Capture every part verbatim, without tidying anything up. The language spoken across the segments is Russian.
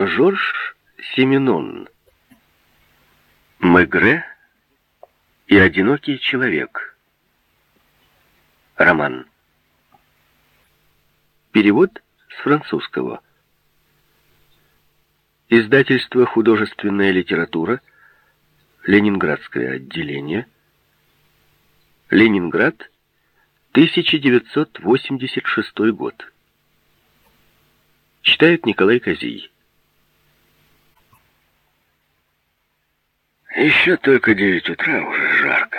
Жорж Сименон. Мегре и одинокий человек. Роман. Перевод с французского. Издательство «Художественная литература», Ленинградское отделение, Ленинград, тысяча девятьсот восемьдесят шестой год. Читает Николай Козий. Еще только девять утра, уже жарко.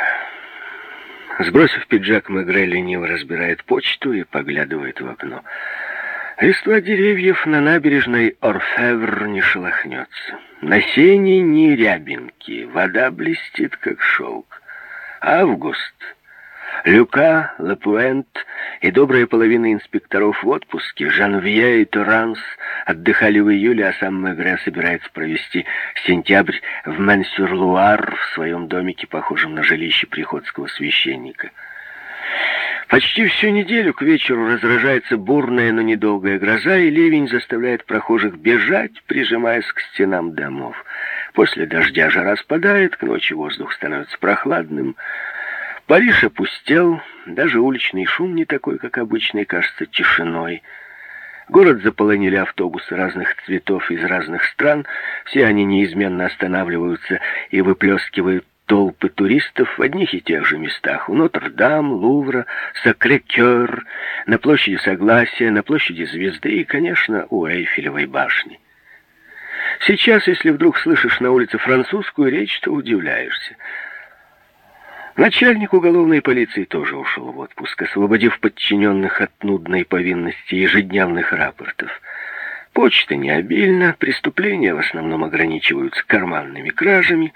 Сбросив пиджак, Мегре лениво разбирает почту и поглядывает в окно. Листва деревьев на набережной Орфевр не шелохнется. На сене ни рябинки, вода блестит, как шелк. Август. Люка, Лапуэнт и добрая половина инспекторов в отпуске, Жанвье и Торанс отдыхали в июле, а сам Мегре собирается провести сентябрь в Мэн-сюр-Луар в своем домике, похожем на жилище приходского священника. Почти всю неделю к вечеру разражается бурная, но недолгая гроза, и ливень заставляет прохожих бежать, прижимаясь к стенам домов. После дождя жара спадает, к ночи воздух становится прохладным. Париж опустел, даже уличный шум не такой, как обычный, кажется тишиной. Город заполонили автобусы разных цветов из разных стран, все они неизменно останавливаются и выплескивают толпы туристов в одних и тех же местах: у Нотр-Дам, Лувра, Сакрэ-Кёр, на площади Согласия, на площади Звезды и, конечно, у Эйфелевой башни. Сейчас, если вдруг слышишь на улице французскую речь, то удивляешься. Начальник уголовной полиции тоже ушел в отпуск, освободив подчиненных от нудной повинности ежедневных рапортов. Почта не обильна, преступления в основном ограничиваются карманными кражами.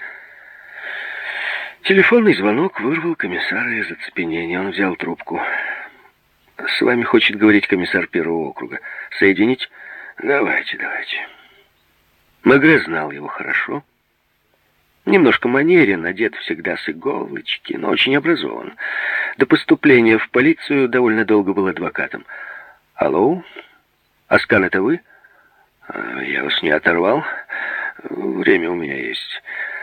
Телефонный звонок вырвал комиссара из оцепенения. Он взял трубку. «С вами хочет говорить комиссар первого округа. Соединить?» «Давайте, давайте». Мегре знал его хорошо. Немножко манерен, одет всегда с иголочки, но очень образован. До поступления в полицию довольно долго был адвокатом. «Алло? Аскан, это вы?» «Я вас не оторвал. Время у меня есть.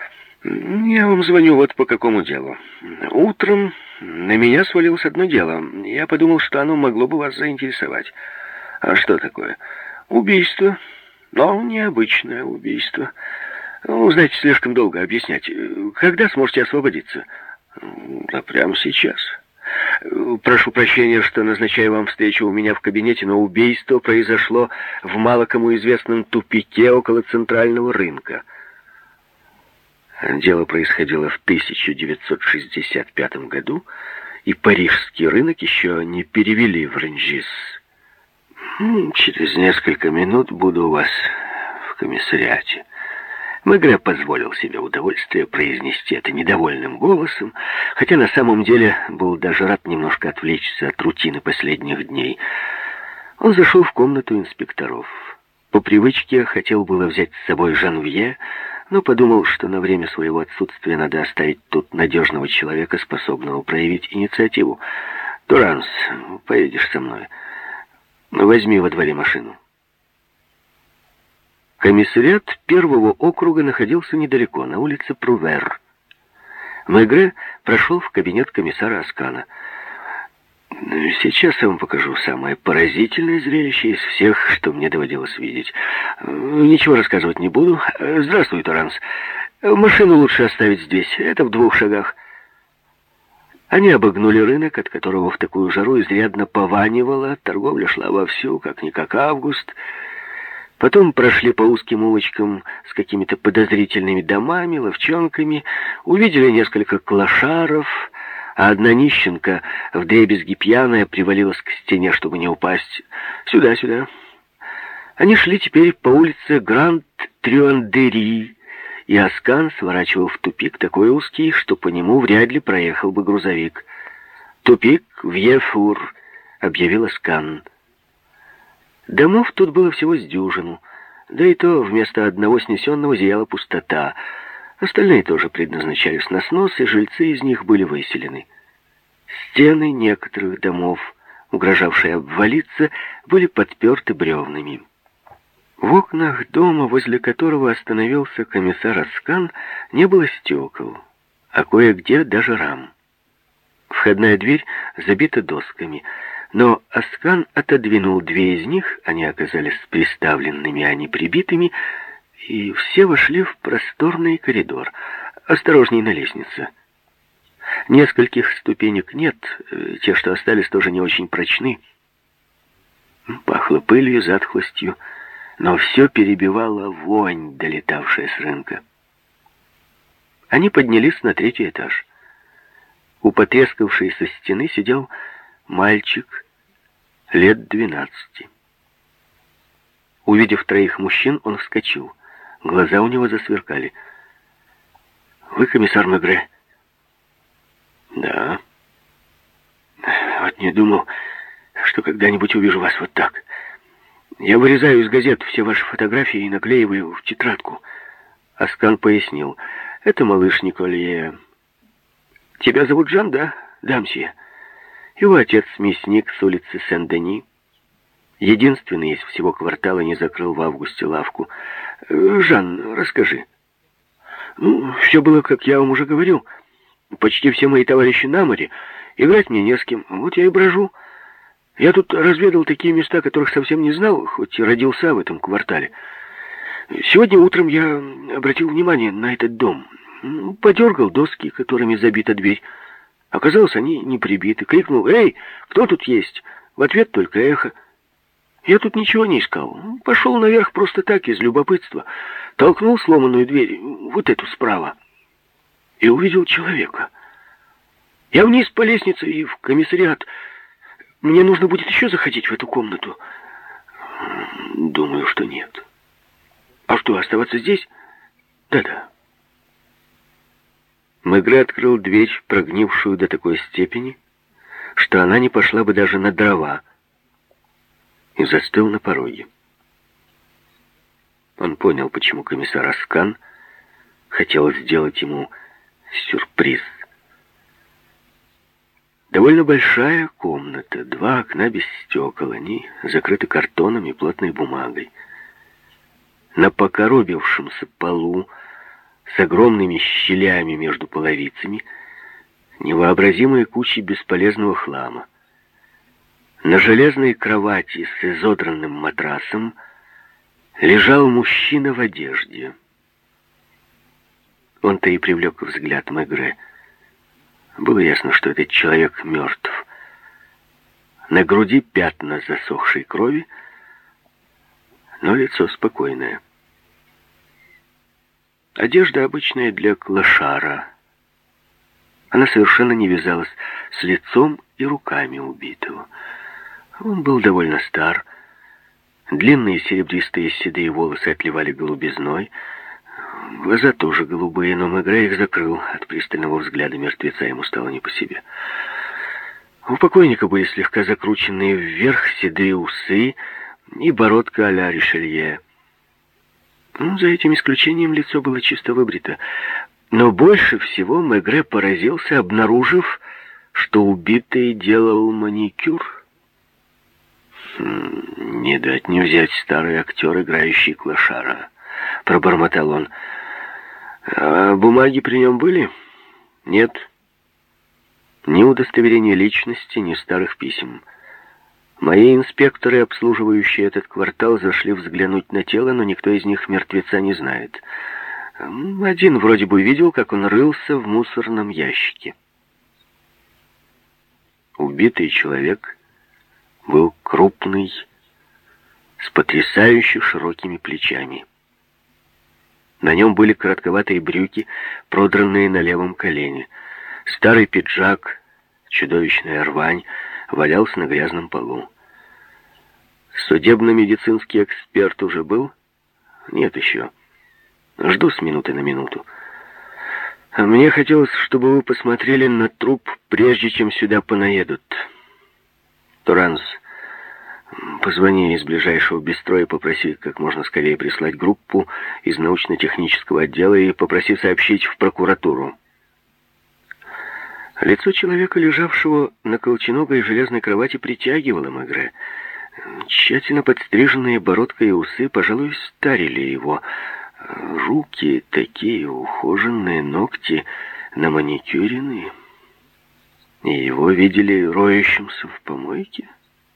Я вам звоню вот по какому делу. Утром на меня свалилось одно дело. Я подумал, что оно могло бы вас заинтересовать». «А что такое?» «Убийство. Но необычное убийство. Ну, знаете, слишком долго объяснять. Когда сможете освободиться?» «Да прямо сейчас. Прошу прощения, что назначаю вам встречу у меня в кабинете, но убийство произошло в мало кому известном тупике около центрального рынка». Дело происходило в тысяча девятьсот шестьдесят пятом году, и парижский рынок еще не перевели в Ренжис. «Через несколько минут буду у вас в комиссариате». Мегре позволил себе удовольствие произнести это недовольным голосом, хотя на самом деле был даже рад немножко отвлечься от рутины последних дней. Он зашел в комнату инспекторов. По привычке хотел было взять с собой Жанвье, но подумал, что на время своего отсутствия надо оставить тут надежного человека, способного проявить инициативу. «Туранс, поедешь со мной. Возьми во дворе машину». Комиссариат первого округа находился недалеко, на улице Прувер. Мегре прошел в кабинет комиссара Аскана. «Сейчас я вам покажу самое поразительное зрелище из всех, что мне доводилось видеть. Ничего рассказывать не буду. Здравствуй, Торанс. Машину лучше оставить здесь, это в двух шагах». Они обогнули рынок, от которого в такую жару изрядно пованивало. Торговля шла вовсю, как-никак август. Потом прошли по узким улочкам с какими-то подозрительными домами, ловчонками, увидели несколько клошаров, а одна нищенка, вдребезги пьяная, привалилась к стене, чтобы не упасть. «Сюда, сюда». Они шли теперь по улице Гранд-Трюандери, и Аскан сворачивал в тупик такой узкий, что по нему вряд ли проехал бы грузовик. «Тупик Вьефур», — объявил Аскан. Домов тут было всего с дюжину, да и то вместо одного снесенного зияла пустота. Остальные тоже предназначались на снос, и жильцы из них были выселены. Стены некоторых домов, угрожавшие обвалиться, были подперты бревнами. В окнах дома, возле которого остановился комиссар Аскан, не было стекол, а кое-где даже рам. Входная дверь забита досками, но Аскан отодвинул две из них, они оказались приставленными, а не прибитыми, и все вошли в просторный коридор. Осторожней на лестнице. Нескольких ступенек нет, те, что остались, тоже не очень прочны. Пахло пылью, затхлостью, но все перебивала вонь, долетавшая с рынка. Они поднялись на третий этаж. У потрескавшейся стены сидел мальчик лет двенадцати. Увидев троих мужчин, он вскочил. Глаза у него засверкали. «Вы комиссар Мегре?» «Да». «Вот не думал, что когда-нибудь увижу вас вот так. Я вырезаю из газет все ваши фотографии и наклеиваю в тетрадку». Аскан пояснил. «Это малыш Николье. Тебя зовут Жан, да? Да, мсье. Его отец мясник с улицы Сен-Дени. Единственный из всего квартала не закрыл в августе лавку. Жан, расскажи». «Ну, все было, как я вам уже говорил. Почти все мои товарищи на море. Играть мне не с кем. Вот я и брожу. Я тут разведал такие места, которых совсем не знал, хоть и родился в этом квартале. Сегодня утром я обратил внимание на этот дом. Подергал доски, которыми забита дверь. Оказалось, они не прибиты. Крикнул: «Эй, кто тут есть?» В ответ только эхо. Я тут ничего не искал. Пошел наверх просто так, из любопытства. Толкнул сломанную дверь, вот эту справа, и увидел человека. Я вниз по лестнице и в комиссариат. Мне нужно будет еще заходить в эту комнату. Думаю, что нет. А что, оставаться здесь? Да-да. Мегре открыл дверь, прогнившую до такой степени, что она не пошла бы даже на дрова, и застыл на пороге. Он понял, почему комиссар Аскан хотел сделать ему сюрприз. Довольно большая комната, два окна без стекол, они закрыты картоном и плотной бумагой. На покоробившемся полу с огромными щелями между половицами невообразимые кучи бесполезного хлама. На железной кровати с изодранным матрасом лежал мужчина в одежде. Он-то и привлек взгляд Мегре. Было ясно, что этот человек мертв. На груди пятна засохшей крови, но лицо спокойное. Одежда обычная для клошара. Она совершенно не вязалась с лицом и руками убитого. Он был довольно стар. Длинные серебристые седые волосы отливали голубизной. Глаза тоже голубые, но Мегре их закрыл. От пристального взгляда мертвеца ему стало не по себе. У покойника были слегка закрученные вверх седые усы и бородка а-ля Ришелье. Ну, за этим исключением лицо было чисто выбрито. Но больше всего Мегре поразился, обнаружив, что убитый делал маникюр. «Не дать не взять старый актер, играющий клошара», — пробормотал он. «А бумаги при нем были?» «Нет. Ни удостоверения личности, ни старых писем. Мои инспекторы, обслуживающие этот квартал, зашли взглянуть на тело, но никто из них мертвеца не знает. Один вроде бы видел, как он рылся в мусорном ящике». Убитый человек был крупный, с потрясающе широкими плечами. На нем были коротковатые брюки, продранные на левом колене. Старый пиджак, чудовищная рвань, валялся на грязном полу. Судебно-медицинский эксперт уже был? Нет еще. Жду с минуты на минуту. А мне хотелось, чтобы вы посмотрели на труп, прежде чем сюда понаедут. Туранс, позвони из ближайшего бистро и попроси как можно скорее прислать группу из научно-технического отдела и попроси сообщить в прокуратуру. Лицо человека, лежавшего на колченогой железной кровати, притягивало Мегре. Тщательно подстриженные бородка и усы, пожалуй, старили его. Руки такие ухоженные, ногти наманикюрены. И его видели роющимся в помойке.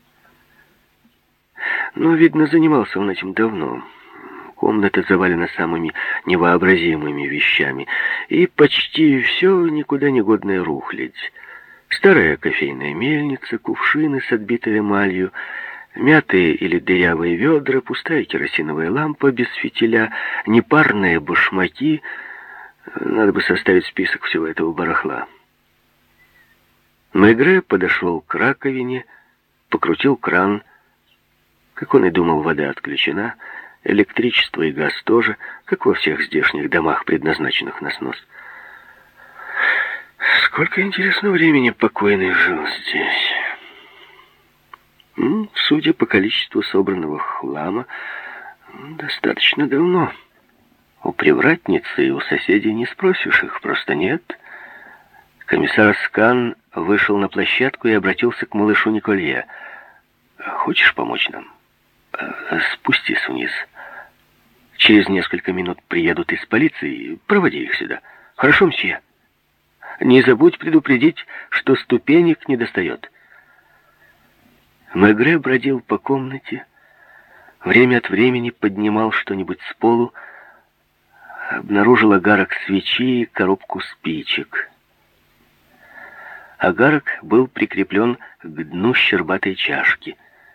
Но, видно, занимался он этим давно. Комната завалена самыми невообразимыми вещами. И почти все никуда не годная рухлядь. Старая кофейная мельница, кувшины с отбитой эмалью, мятые или дырявые ведра, пустая керосиновая лампа без фитиля, непарные башмаки. Надо бы составить список всего этого барахла. Мегре подошел к раковине, покрутил кран. Как он и думал, вода отключена, электричество и газ тоже, как во всех здешних домах, предназначенных на снос. Сколько, интересного времени покойный жил здесь. Судя по количеству собранного хлама, достаточно давно. У привратницы и у соседей не спросишь, их просто нет. Комиссар Скан вышел на площадку и обратился к малышу Николье. «Хочешь помочь нам? Спустись вниз. Через несколько минут приедут из полиции, проводи их сюда. Хорошо, мсье? Не забудь предупредить, что ступенек не достает». Мегре бродил по комнате, время от времени поднимал что-нибудь с полу, обнаружил огарок свечи и коробку спичек. Огарок был прикреплен к дну щербатой чашки.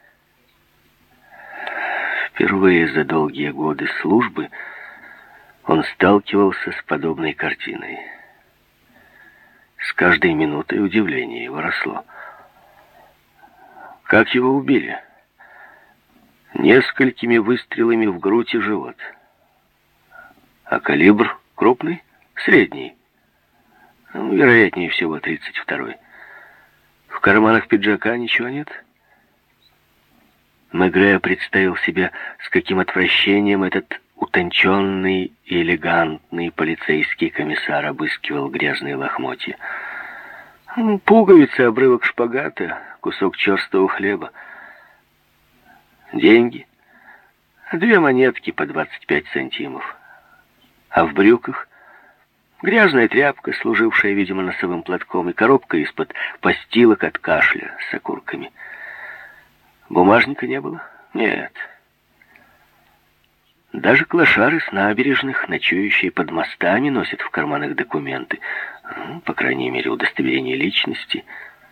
Впервые за долгие годы службы он сталкивался с подобной картиной. С каждой минутой удивление его росло. Как его убили? Несколькими выстрелами в грудь и живот. А калибр крупный? Средний. Ну, вероятнее всего, тридцать второй. В карманах пиджака ничего нет? Мегре представил себе, с каким отвращением этот утонченный и элегантный полицейский комиссар обыскивал грязные лохмотья. Пуговицы, обрывок шпагата, кусок черстого хлеба. Деньги. Две монетки по двадцать пять сантимов. А в брюках грязная тряпка, служившая, видимо, носовым платком, и коробка из-под постилок от кашля с окурками. Бумажника не было? Нет. Даже клошары с набережных, ночующие под мостами, носят в карманах документы. Ну, по крайней мере, удостоверение личности.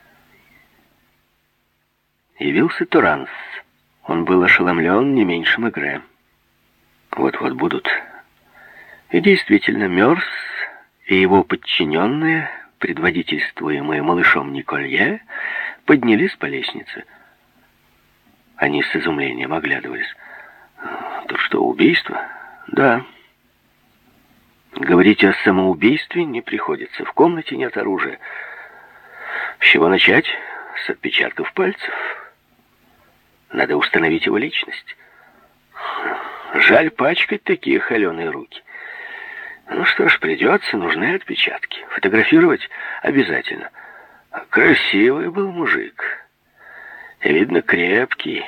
Явился Торанс. Он был ошеломлен не меньше Мегре. Вот-вот будут. И действительно, Мёрс и его подчиненные, предводительствуемые малышом Николье, поднялись по лестнице. Они с изумлением оглядывались. Тут что, убийство? Да. Говорить о самоубийстве не приходится. В комнате нет оружия. С чего начать? С отпечатков пальцев. Надо установить его личность. Жаль пачкать такие холеные руки. Ну что ж, придется, нужны отпечатки. Фотографировать обязательно. Красивый был мужик. И, видно, крепкий.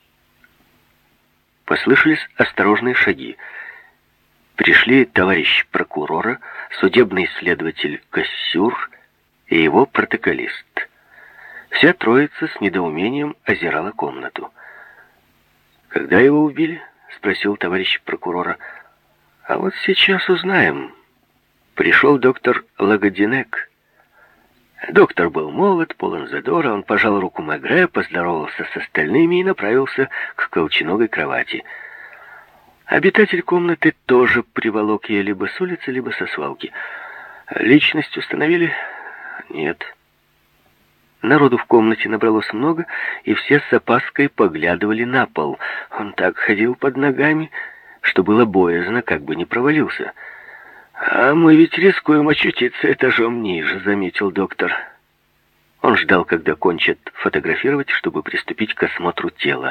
Послышались осторожные шаги. Пришли товарищ прокурора, судебный следователь Кассюр и его протоколист. Вся троица с недоумением озирала комнату. «Когда его убили?» — спросил товарищ прокурора. «А вот сейчас узнаем. Пришел доктор Лагодинек». Доктор был молод, полон задора. Он пожал руку Мегре, поздоровался с остальными и направился к колченогой кровати. Обитатель комнаты тоже приволок ее либо с улицы, либо со свалки. Личность установили? Нет. Народу в комнате набралось много, и все с опаской поглядывали на пол. Он так ходил под ногами, что было боязно, как бы не провалился. «А мы ведь рискуем очутиться этажом ниже», — заметил доктор. Он ждал, когда кончат фотографировать, чтобы приступить к осмотру тела.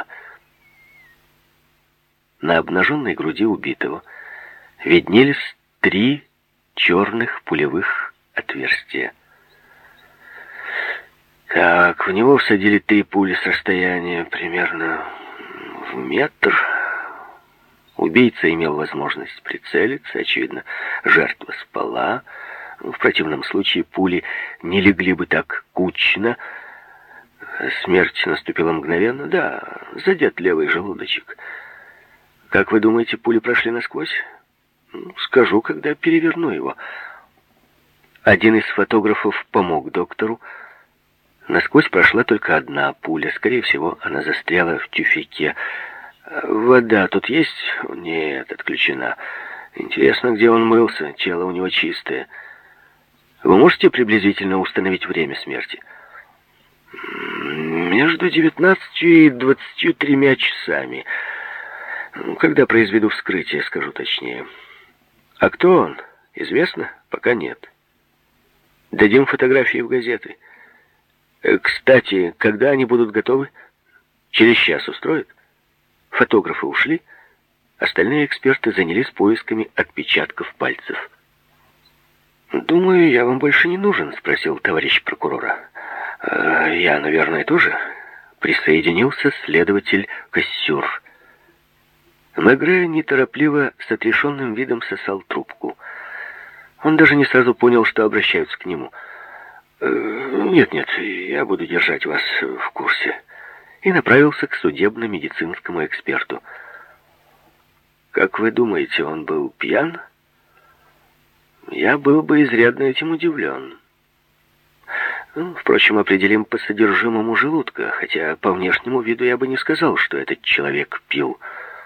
На обнаженной груди убитого виднелись три черных пулевых отверстия. Так, в него всадили три пули с расстояния примерно в метр. Убийца имел возможность прицелиться. Очевидно, жертва спала. В противном случае пули не легли бы так кучно. Смерть наступила мгновенно. Да, задет левый желудочек. Как вы думаете, пули прошли насквозь? Скажу, когда переверну его. Один из фотографов помог доктору. Насквозь прошла только одна пуля. Скорее всего, она застряла в тюфяке. Вода тут есть? Нет, отключена. Интересно, где он мылся? Тело у него чистое. Вы можете приблизительно установить время смерти? Между девятнадцатью и двадцатью тремя часами. Когда произведу вскрытие, скажу точнее. А кто он? Известно? Пока нет. Дадим фотографии в газеты. Кстати, когда они будут готовы? Через час устроит? Фотографы ушли. Остальные эксперты занялись поисками отпечатков пальцев. «Думаю, я вам больше не нужен?» — спросил товарищ прокурора. «Я, наверное, тоже?» — присоединился следователь Кассюр. Мегре неторопливо, с отрешенным видом сосал трубку. Он даже не сразу понял, что обращаются к нему. «Нет-нет, я буду держать вас в курсе». И направился к судебно-медицинскому эксперту. «Как вы думаете, он был пьян?» «Я был бы изрядно этим удивлен. Ну, впрочем, определим по содержимому желудка, хотя по внешнему виду я бы не сказал, что этот человек пил».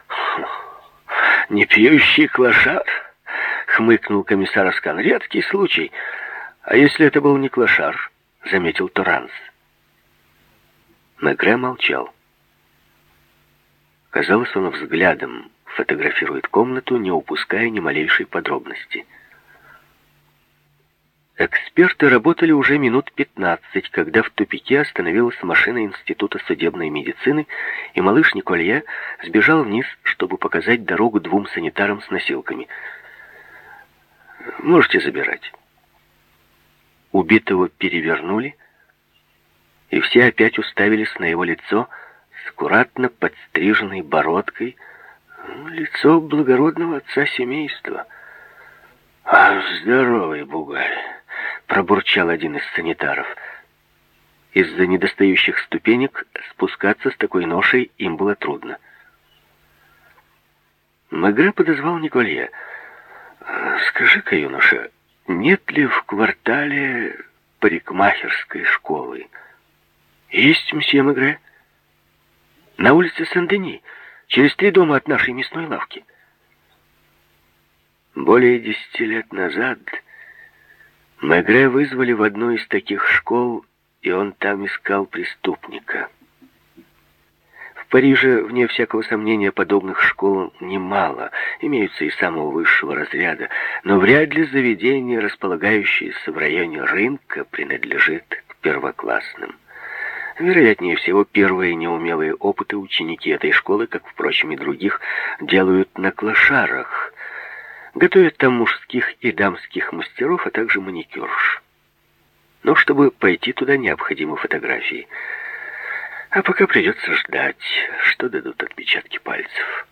«Не пьющий клошар?» — хмыкнул комиссар Аскан. «Редкий случай. А если это был не клошар?» — заметил Торанс. Мегре молчал. Казалось, он взглядом фотографирует комнату, не упуская ни малейшей подробности. Эксперты работали уже минут пятнадцать, когда в тупике остановилась машина Института судебной медицины, и малыш Николье сбежал вниз, чтобы показать дорогу двум санитарам с носилками. «Можете забирать». Убитого перевернули, и все опять уставились на его лицо с аккуратно подстриженной бородкой. Лицо благородного отца семейства. «А, здоровый бугай!» — пробурчал один из санитаров. Из-за недостающих ступенек спускаться с такой ношей им было трудно. Мегре подозвал Николье. «Скажи-ка, юноша, нет ли в квартале парикмахерской школы?» «Есть, мсье Мегре. На улице Сен-Дени, через три дома от нашей мясной лавки». Более десяти лет назад Мегре вызвали в одну из таких школ, и он там искал преступника. В Париже, вне всякого сомнения, подобных школ немало, имеются и самого высшего разряда, но вряд ли заведение, располагающееся в районе рынка, принадлежит к первоклассным. Вероятнее всего, первые неумелые опыты ученики этой школы, как, впрочем, и других, делают на клошарах. Готовят там мужских и дамских мастеров, а также маникюрш. Но чтобы пойти туда, необходимы фотографии. А пока придется ждать, что дадут отпечатки пальцев.